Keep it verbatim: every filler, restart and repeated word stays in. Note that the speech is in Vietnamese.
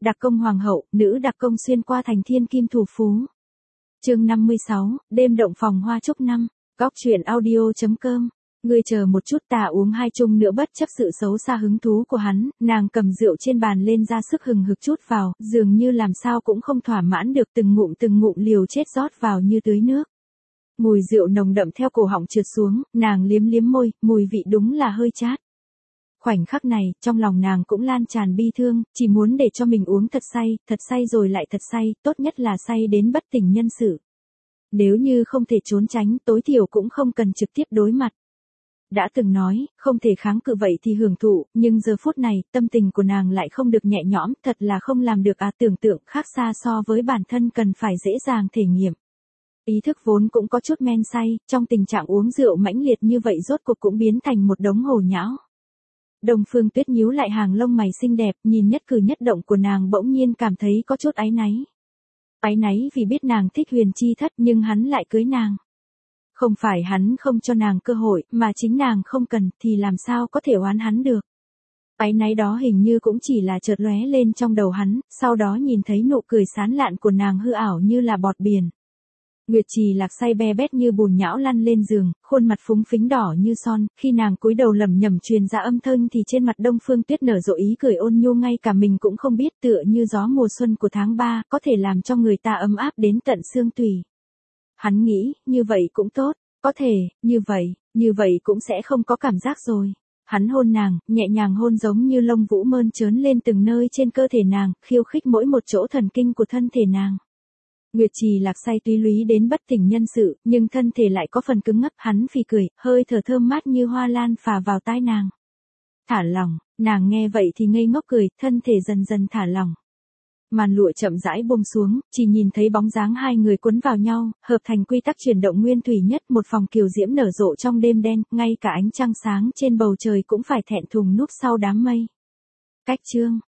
đặc công hoàng hậu, nữ đặc công xuyên qua thành thiên kim thủ phú. Chương năm mươi sáu, đêm động phòng hoa chúc năm. Góc truyện audio chấm com. Ngươi chờ một chút, ta uống hai chung nữa bất chấp sự xấu xa hứng thú của hắn, nàng cầm rượu trên bàn lên ra sức hừng hực chút vào, dường như làm sao cũng không thỏa mãn được, từng ngụm từng ngụm liều chết rót vào như tưới nước. Mùi rượu nồng đậm theo cổ họng trượt xuống, nàng liếm liếm môi, mùi vị đúng là hơi chát. Khoảnh khắc này, trong lòng nàng cũng lan tràn bi thương, chỉ muốn để cho mình uống thật say, thật say rồi lại thật say, tốt nhất là say đến bất tỉnh nhân sự. Nếu như không thể trốn tránh, tối thiểu cũng không cần trực tiếp đối mặt. Đã từng nói, không thể kháng cự vậy thì hưởng thụ, nhưng giờ phút này, tâm tình của nàng lại không được nhẹ nhõm, thật là không làm được à, tưởng tượng khác xa so với bản thân cần phải dễ dàng thể nghiệm. Ý thức vốn cũng có chút men say, trong tình trạng uống rượu mãnh liệt như vậy rốt cuộc cũng biến thành một đống hồ nhão. Đông Phương Tuyết nhíu lại hàng lông mày xinh đẹp, nhìn nhất cử nhất động của nàng bỗng nhiên cảm thấy có chút áy náy. Áy náy vì biết nàng thích Huyền Chi Thất nhưng hắn lại cưới nàng. Không phải hắn không cho nàng cơ hội, mà chính nàng không cần, thì làm sao có thể oán hắn được. Áy náy đó hình như cũng chỉ là chợt lóe lên trong đầu hắn, sau đó nhìn thấy nụ cười sán lạn của nàng hư ảo như là bọt biển. Nguyệt Trì Lạc say be bét như bùn nhão lăn lên giường, khuôn mặt phúng phính đỏ như son, khi nàng cúi đầu lẩm nhẩm truyền ra âm thanh thì trên mặt Đông Phương Tuyết nở rộ ý cười ôn nhu ngay cả mình cũng không biết, tựa như gió mùa xuân của tháng ba, có thể làm cho người ta ấm áp đến tận xương tủy. Hắn nghĩ, như vậy cũng tốt, có thể, như vậy, như vậy cũng sẽ không có cảm giác rồi. Hắn hôn nàng, nhẹ nhàng hôn giống như lông vũ mơn trớn lên từng nơi trên cơ thể nàng, khiêu khích mỗi một chỗ thần kinh của thân thể nàng. Nguyệt Trì Lạc say túy lúy đến bất tỉnh nhân sự, nhưng thân thể lại có phần cứng ngắc, hắn phì cười, hơi thở thơm mát như hoa lan phả vào tai nàng. Thả lỏng, nàng nghe vậy thì ngây ngốc cười, thân thể dần dần thả lỏng. Màn lụa chậm rãi buông xuống, chỉ nhìn thấy bóng dáng hai người cuốn vào nhau, hợp thành quy tắc chuyển động nguyên thủy nhất, một phòng kiều diễm nở rộ trong đêm đen, ngay cả ánh trăng sáng trên bầu trời cũng phải thẹn thùng núp sau đám mây. Cách chương